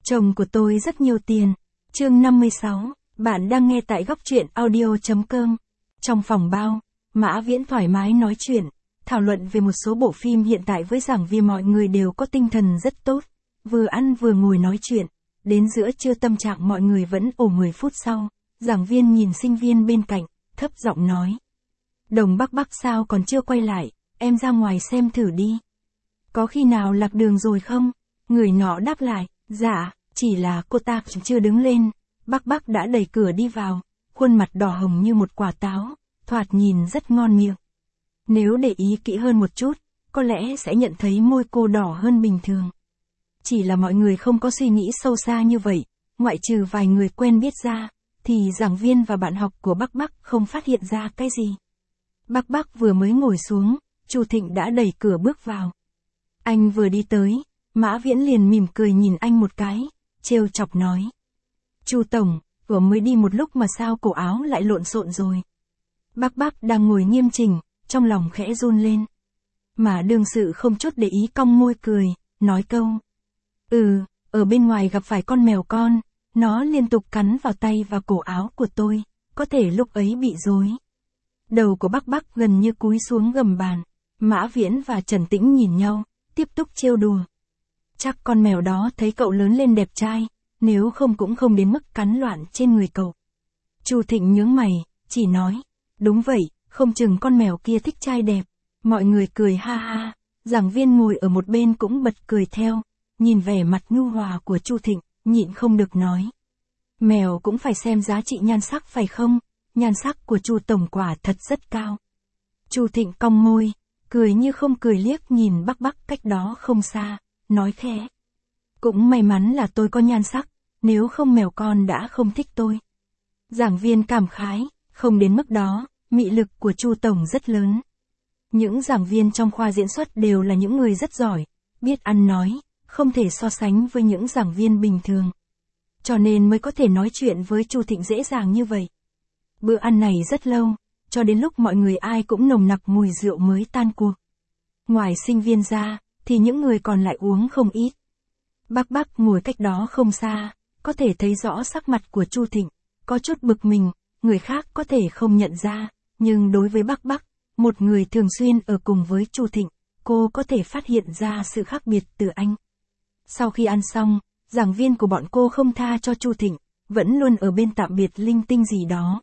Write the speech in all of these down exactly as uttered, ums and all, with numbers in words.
Chồng của tôi rất nhiều tiền. Chương năm mươi sáu, bạn đang nghe tại góc truyện audio.com. Trong phòng bao, Mã Viễn thoải mái nói chuyện, thảo luận về một số bộ phim hiện tại với giảng viên, mọi người đều có tinh thần rất tốt, vừa ăn vừa ngồi nói chuyện, đến giữa trưa tâm trạng mọi người vẫn ổn. Mười phút sau, giảng viên nhìn sinh viên bên cạnh, thấp giọng nói. Đồng Bắc Bắc sao còn chưa quay lại, em ra ngoài xem thử đi. Có khi nào lạc đường rồi không? Người nọ đáp lại, dạ, chỉ là cô ta chưa đứng lên. Bắc Bắc đã đẩy cửa đi vào, khuôn mặt đỏ hồng như một quả táo, thoạt nhìn rất ngon miệng. Nếu để ý kỹ hơn một chút, có lẽ sẽ nhận thấy môi cô đỏ hơn bình thường. Chỉ là mọi người không có suy nghĩ sâu xa như vậy, ngoại trừ vài người quen biết ra, thì giảng viên và bạn học của Bắc Bắc không phát hiện ra cái gì. Bắc Bắc vừa mới ngồi xuống, Chu Thịnh đã đẩy cửa bước vào. Anh vừa đi tới, Mã Viễn liền mỉm cười nhìn anh một cái, trêu chọc nói. Chu Tổng, vừa mới đi một lúc mà sao cổ áo lại lộn xộn rồi. Bắc Bắc đang ngồi nghiêm chỉnh, trong lòng khẽ run lên. Mà đương sự không chút để ý cong môi cười, nói câu. Ừ, ở bên ngoài gặp phải con mèo con, nó liên tục cắn vào tay và cổ áo của tôi, có thể lúc ấy bị rối. Đầu của Bắc Bắc gần như cúi xuống gầm bàn, Mã Viễn và Trần Tĩnh nhìn nhau, tiếp tục trêu đùa. Chắc con mèo đó thấy cậu lớn lên đẹp trai, nếu không cũng không đến mức cắn loạn trên người cậu. Chu Thịnh nhướng mày, chỉ nói, đúng vậy, không chừng con mèo kia thích trai đẹp. Mọi người cười ha ha, giảng viên ngồi ở một bên cũng bật cười theo, nhìn vẻ mặt nhu hòa của Chu Thịnh, nhịn không được nói. Mèo cũng phải xem giá trị nhan sắc phải không? Nhan sắc của Chu Tổng quả thật rất cao. Chu Thịnh cong môi, cười như không cười liếc nhìn Bắc Bắc cách đó không xa, nói khẽ. Cũng may mắn là tôi có nhan sắc, nếu không mèo con đã không thích tôi. Giảng viên cảm khái, không đến mức đó, mị lực của Chu Tổng rất lớn. Những giảng viên trong khoa diễn xuất đều là những người rất giỏi, biết ăn nói, không thể so sánh với những giảng viên bình thường. Cho nên mới có thể nói chuyện với Chu Thịnh dễ dàng như vậy. Bữa ăn này rất lâu, cho đến lúc mọi người ai cũng nồng nặc mùi rượu mới tan cuộc. Ngoài sinh viên ra, thì những người còn lại uống không ít. Bắc Bắc ngồi cách đó không xa, có thể thấy rõ sắc mặt của Chu Thịnh, có chút bực mình, người khác có thể không nhận ra, nhưng đối với Bắc Bắc, một người thường xuyên ở cùng với Chu Thịnh, cô có thể phát hiện ra sự khác biệt từ anh. Sau khi ăn xong, giảng viên của bọn cô không tha cho Chu Thịnh, vẫn luôn ở bên tạm biệt linh tinh gì đó.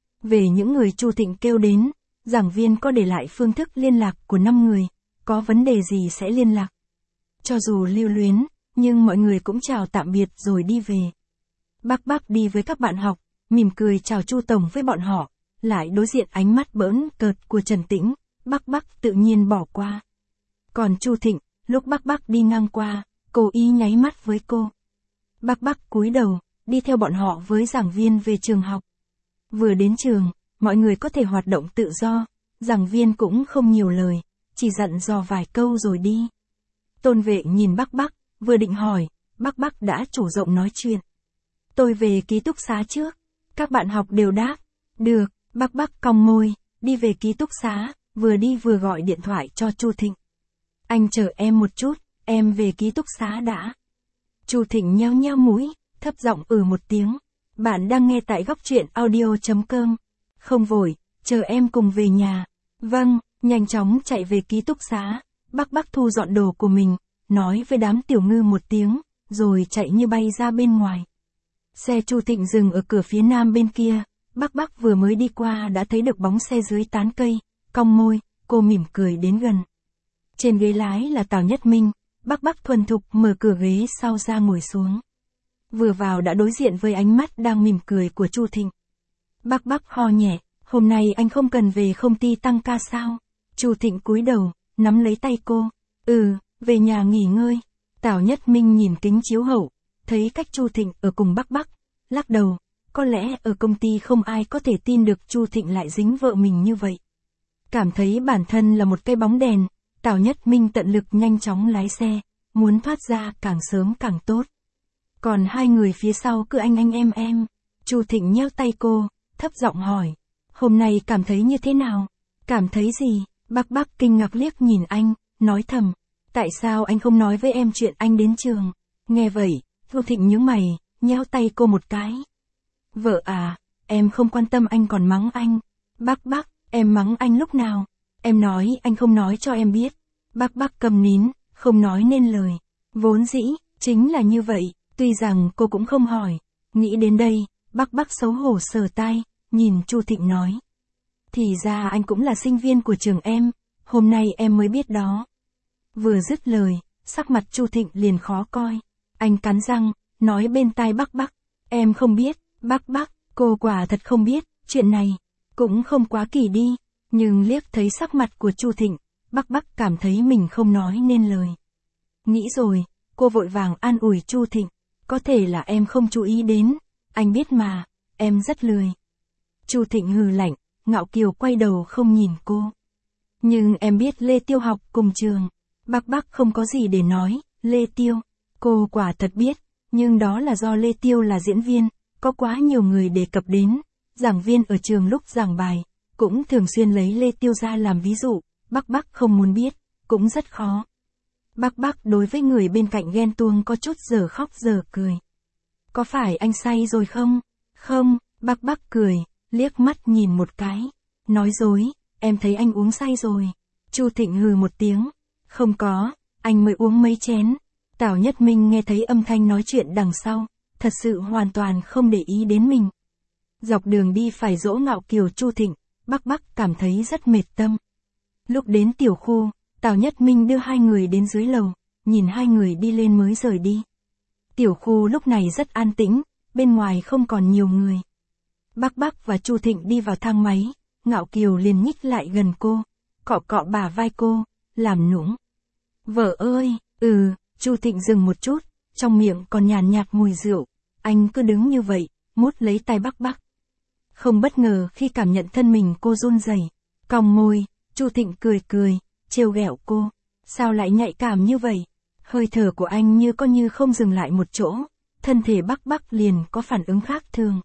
Về những người Chu Thịnh kêu đến, giảng viên có để lại phương thức liên lạc của năm người, có vấn đề gì sẽ liên lạc. Cho dù lưu luyến, nhưng mọi người cũng chào tạm biệt rồi đi về. Bắc Bắc đi với các bạn học, mỉm cười chào Chu Tổng với bọn họ, lại đối diện ánh mắt bỡn cợt của Trần Tĩnh, Bắc Bắc tự nhiên bỏ qua. Còn Chu Thịnh, lúc Bắc Bắc đi ngang qua, cố ý nháy mắt với cô. Bắc Bắc cúi đầu, đi theo bọn họ với giảng viên về trường học. Vừa đến trường, mọi người có thể hoạt động tự do, giảng viên cũng không nhiều lời, chỉ dặn dò vài câu rồi đi. Tôn Vệ nhìn Bắc Bắc, vừa định hỏi, Bắc Bắc đã chủ động nói chuyện. Tôi về ký túc xá trước. Các bạn học đều đáp. Được, Bắc Bắc cong môi, đi về ký túc xá, vừa đi vừa gọi điện thoại cho Chu Thịnh. Anh chờ em một chút, em về ký túc xá đã. Chu Thịnh nheo nheo mũi, thấp giọng ừ một tiếng. Bạn đang nghe tại góc truyện audio.com. Không vội, chờ em cùng về nhà. Vâng, nhanh chóng chạy về ký túc xá. Bắc Bắc thu dọn đồ của mình, nói với đám tiểu ngư một tiếng, rồi chạy như bay ra bên ngoài. Xe Chu Thịnh dừng ở cửa phía nam bên kia, Bắc Bắc vừa mới đi qua đã thấy được bóng xe dưới tán cây, cong môi, cô mỉm cười đến gần. Trên ghế lái là Tào Nhất Minh, Bắc Bắc thuần thục mở cửa ghế sau ra ngồi xuống. Vừa vào đã đối diện với ánh mắt đang mỉm cười của Chu Thịnh. Bắc Bắc ho nhẹ, hôm nay anh không cần về công ty tăng ca sao? Chu Thịnh cúi đầu, nắm lấy tay cô. Ừ, về nhà nghỉ ngơi. Tào Nhất Minh nhìn kính chiếu hậu, thấy cách Chu Thịnh ở cùng Bắc Bắc, lắc đầu, có lẽ ở công ty không ai có thể tin được Chu Thịnh lại dính vợ mình như vậy. Cảm thấy bản thân là một cây bóng đèn, Tào Nhất Minh tận lực nhanh chóng lái xe, muốn thoát ra càng sớm càng tốt. Còn hai người phía sau cứ anh anh em em. Chu Thịnh nheo tay cô, thấp giọng hỏi, hôm nay cảm thấy như thế nào? Cảm thấy gì? Bắc Bắc kinh ngạc liếc nhìn anh, nói thầm, tại sao anh không nói với em chuyện anh đến trường? Nghe vậy, Chu Thịnh nhướng mày, nhéo tay cô một cái. Vợ à, em không quan tâm anh còn mắng anh. Bác bác, em mắng anh lúc nào? Em nói anh không nói cho em biết. Bác bác cầm nín, không nói nên lời. Vốn dĩ, chính là như vậy, tuy rằng cô cũng không hỏi. Nghĩ đến đây, bác bác xấu hổ sờ tai, nhìn Chu Thịnh nói. Thì ra anh cũng là sinh viên của trường em, hôm nay em mới biết đó. Vừa dứt lời, sắc mặt Chu Thịnh liền khó coi. Anh cắn răng, nói bên tai bác bác. Em không biết, bác bác, cô quả thật không biết, chuyện này, cũng không quá kỳ đi. Nhưng liếc thấy sắc mặt của Chu Thịnh, bác bác cảm thấy mình không nói nên lời. Nghĩ rồi, cô vội vàng an ủi Chu Thịnh. Có thể là em không chú ý đến, anh biết mà, em rất lười. Chu Thịnh hừ lạnh, ngạo kiều quay đầu không nhìn cô. Nhưng em biết Lê Tiêu học cùng trường. Bác bác không có gì để nói, Lê Tiêu. Cô quả thật biết, nhưng đó là do Lê Tiêu là diễn viên, có quá nhiều người đề cập đến. Giảng viên ở trường lúc giảng bài, cũng thường xuyên lấy Lê Tiêu ra làm ví dụ, bác bác không muốn biết, cũng rất khó. Bác bác đối với người bên cạnh ghen tuông có chút giờ khóc giờ cười. Có phải anh say rồi không? Không, bác bác cười, liếc mắt nhìn một cái. Nói dối, em thấy anh uống say rồi. Chu Thịnh hừ một tiếng. Không có, anh mới uống mấy chén. Tào Nhất Minh nghe thấy âm thanh nói chuyện đằng sau, thật sự hoàn toàn không để ý đến mình. Dọc đường đi phải dỗ ngạo kiều Chu Thịnh, bác bác cảm thấy rất mệt tâm. Lúc đến tiểu khu, Tào Nhất Minh đưa hai người đến dưới lầu, nhìn hai người đi lên mới rời đi. Tiểu khu lúc này rất an tĩnh, bên ngoài không còn nhiều người. Bác bác và Chu Thịnh đi vào thang máy, ngạo kiều liền nhích lại gần cô, cọ cọ bả vai cô, làm nũng. Vợ ơi, ừ, Chu Thịnh dừng một chút, trong miệng còn nhàn nhạt mùi rượu, anh cứ đứng như vậy, mút lấy tay bác bác. Không bất ngờ khi cảm nhận thân mình cô run rẩy, cong môi, Chu Thịnh cười cười, trêu ghẹo cô, sao lại nhạy cảm như vậy? Hơi thở của anh như có như không dừng lại một chỗ, thân thể bác bác liền có phản ứng khác thường.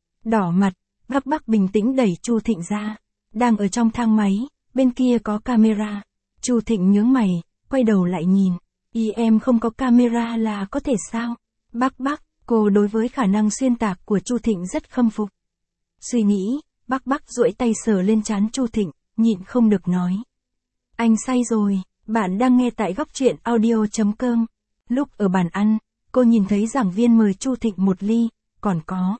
Đỏ mặt, bác bác bình tĩnh đẩy Chu Thịnh ra, đang ở trong thang máy, bên kia có camera. Chu Thịnh nhướng mày, quay đầu lại nhìn, ý em không có camera là có thể sao? Bác bác, cô đối với khả năng xuyên tạc của Chu Thịnh rất khâm phục. Suy nghĩ, bác bác duỗi tay sờ lên trán Chu Thịnh, nhịn không được nói. Anh say rồi, bạn đang nghe tại góc truyện audio chấm com. Lúc ở bàn ăn, cô nhìn thấy giảng viên mời Chu Thịnh một ly, còn có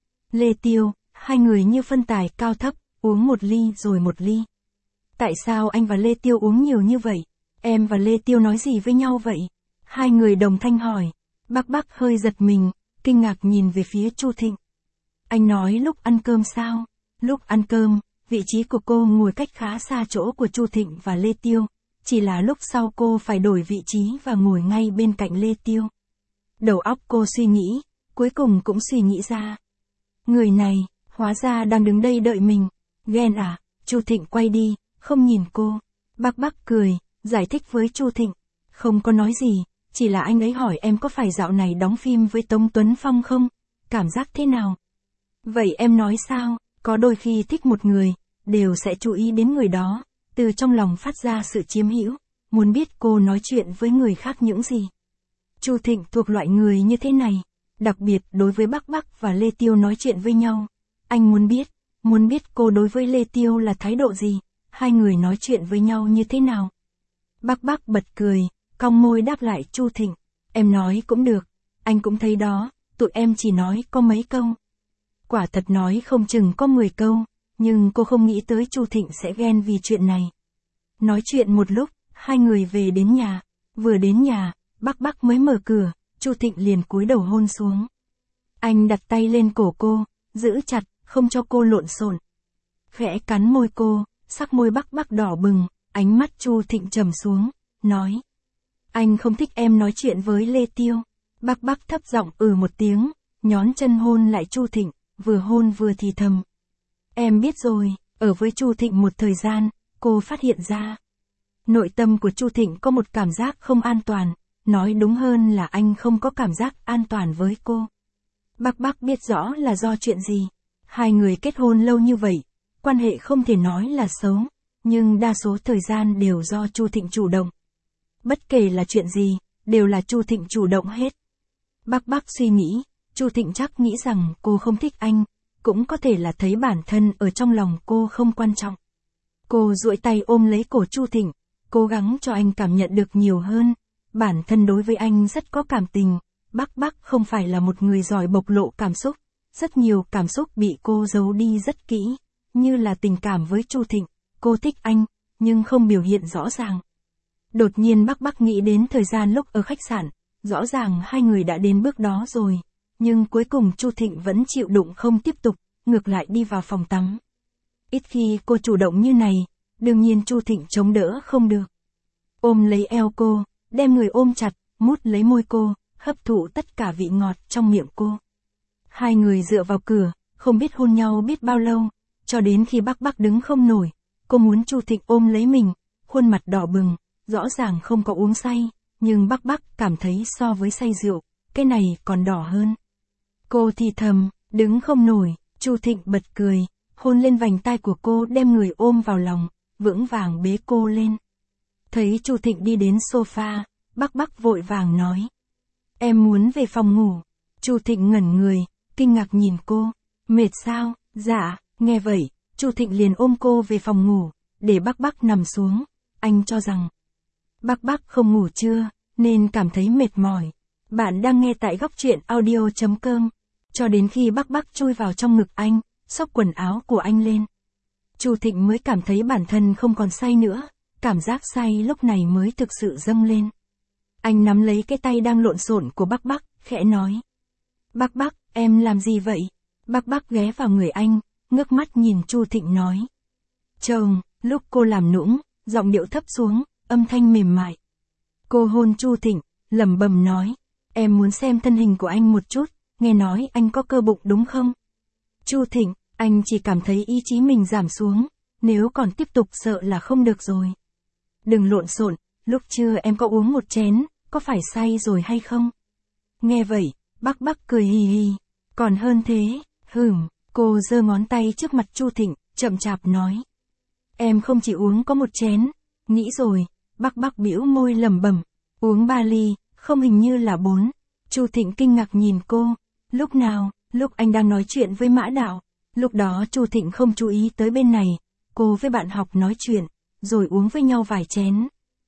Lê Tiêu, hai người như phân tài cao thấp, uống một ly rồi một ly. Tại sao anh và Lê Tiêu uống nhiều như vậy? Em và Lê Tiêu nói gì với nhau vậy? Hai người đồng thanh hỏi. Bác bác hơi giật mình, kinh ngạc nhìn về phía Chu Thịnh. Anh nói lúc ăn cơm sao? Lúc ăn cơm, vị trí của cô ngồi cách khá xa chỗ của Chu Thịnh và Lê Tiêu. Chỉ là lúc sau cô phải đổi vị trí và ngồi ngay bên cạnh Lê Tiêu. Đầu óc cô suy nghĩ, cuối cùng cũng suy nghĩ ra. Người này, hóa ra đang đứng đây đợi mình. Ghen à? Chu Thịnh quay đi, không nhìn cô. Bác bác cười, giải thích với Chu Thịnh. Không có nói gì, chỉ là anh ấy hỏi em có phải dạo này đóng phim với Tống Tuấn Phong không? Cảm giác thế nào? Vậy em nói sao? Có đôi khi thích một người, đều sẽ chú ý đến người đó, từ trong lòng phát ra sự chiếm hữu, muốn biết cô nói chuyện với người khác những gì. Chu Thịnh thuộc loại người như thế này, đặc biệt đối với bác bác và Lê Tiêu nói chuyện với nhau. Anh muốn biết, muốn biết cô đối với Lê Tiêu là thái độ gì, hai người nói chuyện với nhau như thế nào. Bác bác bật cười, cong môi đáp lại Chu Thịnh. Em nói cũng được, anh cũng thấy đó, tụi em chỉ nói có mấy câu. Quả thật nói không chừng có mười câu, nhưng cô không nghĩ tới Chu Thịnh sẽ ghen vì chuyện này. Nói chuyện một lúc, hai người về đến nhà. Vừa đến nhà, bác bác mới mở cửa, Chu Thịnh liền cúi đầu hôn xuống. Anh đặt tay lên cổ cô, giữ chặt, không cho cô lộn xộn. Khẽ cắn môi cô, sắc môi bác bác đỏ bừng, ánh mắt Chu Thịnh trầm xuống, nói. Anh không thích em nói chuyện với Lê Tiêu. Bác bác thấp giọng ừ một tiếng, nhón chân hôn lại Chu Thịnh, vừa hôn vừa thì thầm. Em biết rồi, ở với Chu Thịnh một thời gian, cô phát hiện ra. Nội tâm của Chu Thịnh có một cảm giác không an toàn, nói đúng hơn là anh không có cảm giác an toàn với cô. Bác bác biết rõ là do chuyện gì. Hai người kết hôn lâu như vậy, quan hệ không thể nói là xấu, nhưng đa số thời gian đều do Chu Thịnh chủ động. Bất kể là chuyện gì, đều là Chu Thịnh chủ động hết. Bác Bác suy nghĩ, Chu Thịnh chắc nghĩ rằng cô không thích anh, cũng có thể là thấy bản thân ở trong lòng cô không quan trọng. Cô duỗi tay ôm lấy cổ Chu Thịnh, cố gắng cho anh cảm nhận được nhiều hơn. Bản thân đối với anh rất có cảm tình, Bác Bác không phải là một người giỏi bộc lộ cảm xúc. Rất nhiều cảm xúc bị cô giấu đi rất kỹ, như là tình cảm với Chu Thịnh, cô thích anh, nhưng không biểu hiện rõ ràng. Đột nhiên Bác Bác nghĩ đến thời gian lúc ở khách sạn, rõ ràng hai người đã đến bước đó rồi, nhưng cuối cùng Chu Thịnh vẫn chịu đựng không tiếp tục, ngược lại đi vào phòng tắm. Ít khi cô chủ động như này, đương nhiên Chu Thịnh chống đỡ không được. Ôm lấy eo cô, đem người ôm chặt, mút lấy môi cô, hấp thụ tất cả vị ngọt trong miệng cô. Hai người dựa vào cửa, không biết hôn nhau biết bao lâu, cho đến khi Bác Bác đứng không nổi, cô muốn Chu Thịnh ôm lấy mình, khuôn mặt đỏ bừng, rõ ràng không có uống say, nhưng Bác Bác cảm thấy so với say rượu, cái này còn đỏ hơn. Cô thì thầm, đứng không nổi, Chu Thịnh bật cười, hôn lên vành tai của cô đem người ôm vào lòng, vững vàng bế cô lên. Thấy Chu Thịnh đi đến sofa, Bác Bác vội vàng nói. Em muốn về phòng ngủ. Chu Thịnh ngẩn người, kinh ngạc nhìn cô. Mệt sao? Dạ, nghe vậy, Chu Thịnh liền ôm cô về phòng ngủ, để Bác Bác nằm xuống. Anh cho rằng, Bác Bác không ngủ trưa, nên cảm thấy mệt mỏi. Bạn đang nghe tại góc truyện audio chấm com. Cho đến khi Bác Bác chui vào trong ngực anh, xốc quần áo của anh lên. Chu Thịnh mới cảm thấy bản thân không còn say nữa, cảm giác say lúc này mới thực sự dâng lên. Anh nắm lấy cái tay đang lộn xộn của Bác Bác, khẽ nói. Bác Bác, em làm gì vậy? Bác Bác ghé vào người anh, ngước mắt nhìn Chu Thịnh nói. Chồng, lúc cô làm nũng, giọng điệu thấp xuống, âm thanh mềm mại. Cô hôn Chu Thịnh, lẩm bẩm nói. Em muốn xem thân hình của anh một chút, nghe nói anh có cơ bụng đúng không? Chu Thịnh, anh chỉ cảm thấy ý chí mình giảm xuống, nếu còn tiếp tục sợ là không được rồi. Đừng lộn xộn, lúc trưa em có uống một chén, có phải say rồi hay không? Nghe vậy, Bác Bác cười hì hì, còn hơn thế, hửm, cô giơ ngón tay trước mặt Chu Thịnh, chậm chạp nói. Em không chỉ uống có một chén, nghĩ rồi, Bác Bác bĩu môi lẩm bẩm, uống ba ly, không hình như là bốn. Chu Thịnh kinh ngạc nhìn cô, lúc nào, lúc anh đang nói chuyện với Mã Đạo, lúc đó Chu Thịnh không chú ý tới bên này, cô với bạn học nói chuyện, rồi uống với nhau vài chén.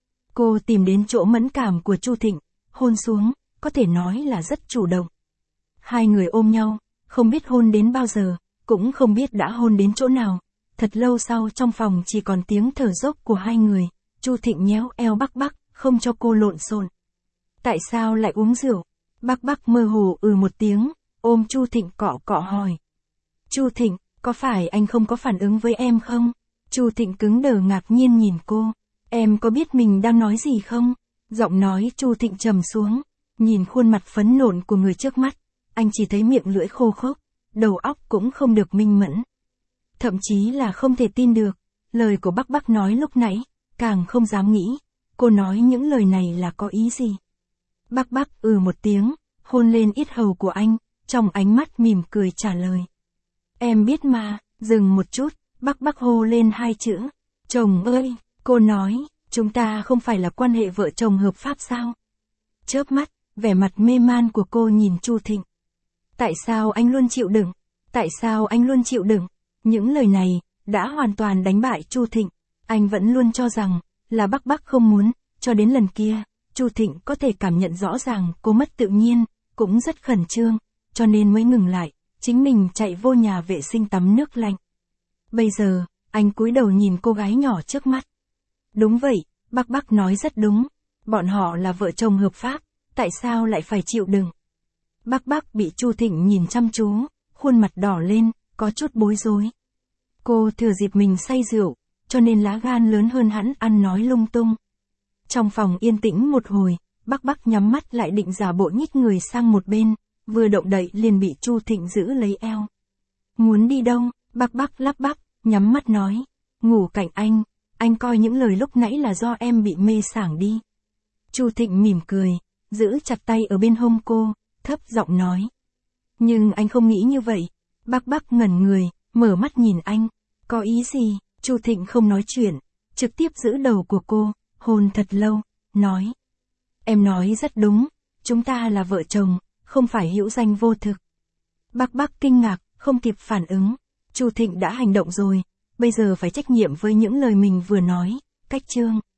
Cô tìm đến chỗ mẫn cảm của Chu Thịnh, hôn xuống, có thể nói là rất chủ động. Hai người ôm nhau, không biết hôn đến bao giờ, cũng không biết đã hôn đến chỗ nào. Thật lâu sau trong phòng chỉ còn tiếng thở dốc của hai người, Chu Thịnh nhéo eo Bác Bác, không cho cô lộn xộn. Tại sao lại uống rượu? Bác Bác mơ hồ ừ một tiếng, ôm Chu Thịnh cọ cọ hỏi. Chu Thịnh, có phải anh không có phản ứng với em không? Chu Thịnh cứng đờ ngạc nhiên nhìn cô. Em có biết mình đang nói gì không? Giọng nói Chu Thịnh trầm xuống, nhìn khuôn mặt phấn nộn của người trước mắt, anh chỉ thấy miệng lưỡi khô khốc, đầu óc cũng không được minh mẫn. Thậm chí là không thể tin được, lời của Bác Bác nói lúc nãy, càng không dám nghĩ, cô nói những lời này là có ý gì. Bác Bác ừ một tiếng, hôn lên yết hầu của anh, trong ánh mắt mỉm cười trả lời. Em biết mà, dừng một chút, Bác Bác hô lên hai chữ. Chồng ơi, cô nói, chúng ta không phải là quan hệ vợ chồng hợp pháp sao? Chớp mắt, vẻ mặt mê man của cô nhìn Chu Thịnh. Tại sao anh luôn chịu đựng? Tại sao anh luôn chịu đựng? Những lời này, đã hoàn toàn đánh bại Chu Thịnh. Anh vẫn luôn cho rằng, là Bác Bác không muốn, cho đến lần kia, Chu Thịnh có thể cảm nhận rõ ràng cô mất tự nhiên, cũng rất khẩn trương, cho nên mới ngừng lại, chính mình chạy vô nhà vệ sinh tắm nước lạnh. Bây giờ, anh cúi đầu nhìn cô gái nhỏ trước mắt. Đúng vậy, Bác Bác nói rất đúng, bọn họ là vợ chồng hợp pháp, tại sao lại phải chịu đựng? Bác Bác bị Chu Thịnh nhìn chăm chú, khuôn mặt đỏ lên, có chút bối rối. Cô thừa dịp mình say rượu, cho nên lá gan lớn hơn hắn ăn nói lung tung. Trong phòng yên tĩnh một hồi, Bác Bác nhắm mắt lại định giả bộ nhích người sang một bên, vừa động đậy liền bị Chu Thịnh giữ lấy eo. Muốn đi đâu? Bác Bác lắp bắp, nhắm mắt nói. Ngủ cạnh anh, anh coi những lời lúc nãy là do em bị mê sảng đi. Chu Thịnh mỉm cười, giữ chặt tay ở bên hông cô, thấp giọng nói. Nhưng anh không nghĩ như vậy. Bác Bác ngẩn người, mở mắt nhìn anh. Có ý gì? Chu Thịnh không nói chuyện, trực tiếp giữ đầu của cô, hôn thật lâu, nói. Em nói rất đúng, chúng ta là vợ chồng, không phải hữu danh vô thực. Bác Bác kinh ngạc, không kịp phản ứng. Chu Thịnh đã hành động rồi, bây giờ phải trách nhiệm với những lời mình vừa nói. Cách chương